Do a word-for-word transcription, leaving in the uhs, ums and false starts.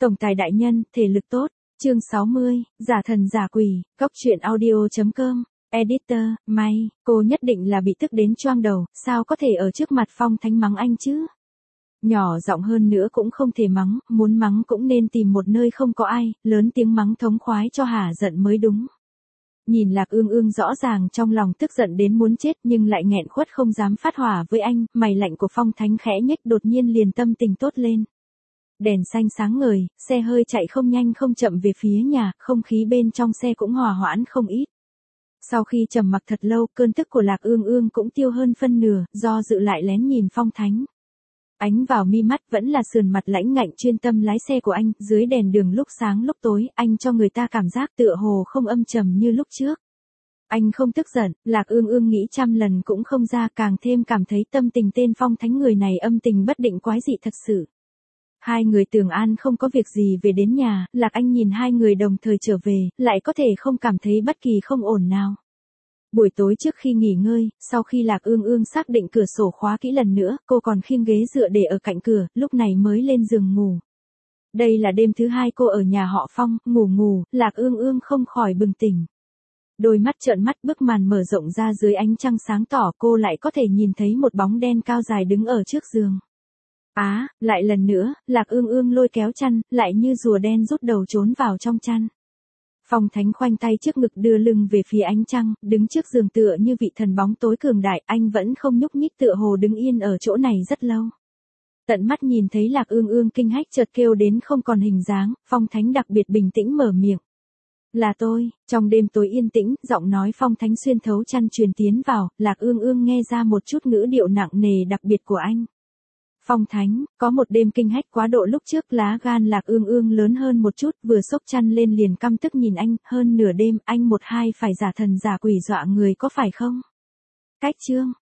Tổng tài đại nhân, thể lực tốt. Chương sáu mươi, giả thần giả quỷ, góc truyện audio.com. Editor, may, cô nhất định là bị tức đến choang đầu, sao có thể ở trước mặt Phong Thánh mắng anh chứ? Nhỏ giọng hơn nữa cũng không thể mắng, muốn mắng cũng nên tìm một nơi không có ai, lớn tiếng mắng thống khoái cho hả giận mới đúng. Nhìn Lạc Ương Ương rõ ràng trong lòng tức giận đến muốn chết nhưng lại nghẹn khuất không dám phát hỏa với anh, mày lạnh của Phong Thánh khẽ nhếch đột nhiên liền tâm tình tốt lên. Đèn xanh sáng ngời, xe hơi chạy không nhanh không chậm về phía nhà, không khí bên trong xe cũng hòa hoãn không ít. Sau khi trầm mặc thật lâu, cơn tức của Lạc Ương Ương cũng tiêu hơn phân nửa, do dự lại lén nhìn Phong Thánh. Ánh vào mi mắt vẫn là sườn mặt lãnh ngạnh chuyên tâm lái xe của anh, dưới đèn đường lúc sáng lúc tối, anh cho người ta cảm giác tựa hồ không âm trầm như lúc trước. Anh không tức giận, Lạc Ương Ương nghĩ trăm lần cũng không ra, càng thêm cảm thấy tâm tình tên Phong Thánh người này âm tình bất định quái dị thật sự. Hai người tưởng an không có việc gì về đến nhà, Lạc Anh nhìn hai người đồng thời trở về, lại có thể không cảm thấy bất kỳ không ổn nào. Buổi tối trước khi nghỉ ngơi, sau khi Lạc Ương Ương xác định cửa sổ khóa kỹ lần nữa, cô còn khiêng ghế dựa để ở cạnh cửa, lúc này mới lên giường ngủ. Đây là đêm thứ hai cô ở nhà họ Phong, ngủ ngủ, Lạc Ương Ương không khỏi bừng tỉnh. Đôi mắt trợn mắt, bức màn mở rộng ra dưới ánh trăng sáng tỏ, cô lại có thể nhìn thấy một bóng đen cao dài đứng ở trước giường. Á, à, lại lần nữa, Lạc Ương Ương lôi kéo chăn, lại như rùa đen rút đầu trốn vào trong chăn. Phong Thánh khoanh tay trước ngực đưa lưng về phía ánh trăng, đứng trước giường tựa như vị thần bóng tối cường đại, anh vẫn không nhúc nhích tựa hồ đứng yên ở chỗ này rất lâu. Tận mắt nhìn thấy Lạc Ương Ương kinh hách chợt kêu đến không còn hình dáng, Phong Thánh đặc biệt bình tĩnh mở miệng. Là tôi, trong đêm tối yên tĩnh, giọng nói Phong Thánh xuyên thấu chăn truyền tiến vào, Lạc Ương Ương nghe ra một chút ngữ điệu nặng nề đặc biệt của anh. Phong Thánh, có một đêm kinh hách quá độ lúc trước, lá gan Lạc Ương Ương lớn hơn một chút, vừa xốc chăn lên liền căm tức nhìn anh, hơn nửa đêm, anh một hai phải giả thần giả quỷ dọa người có phải không? Cách chương,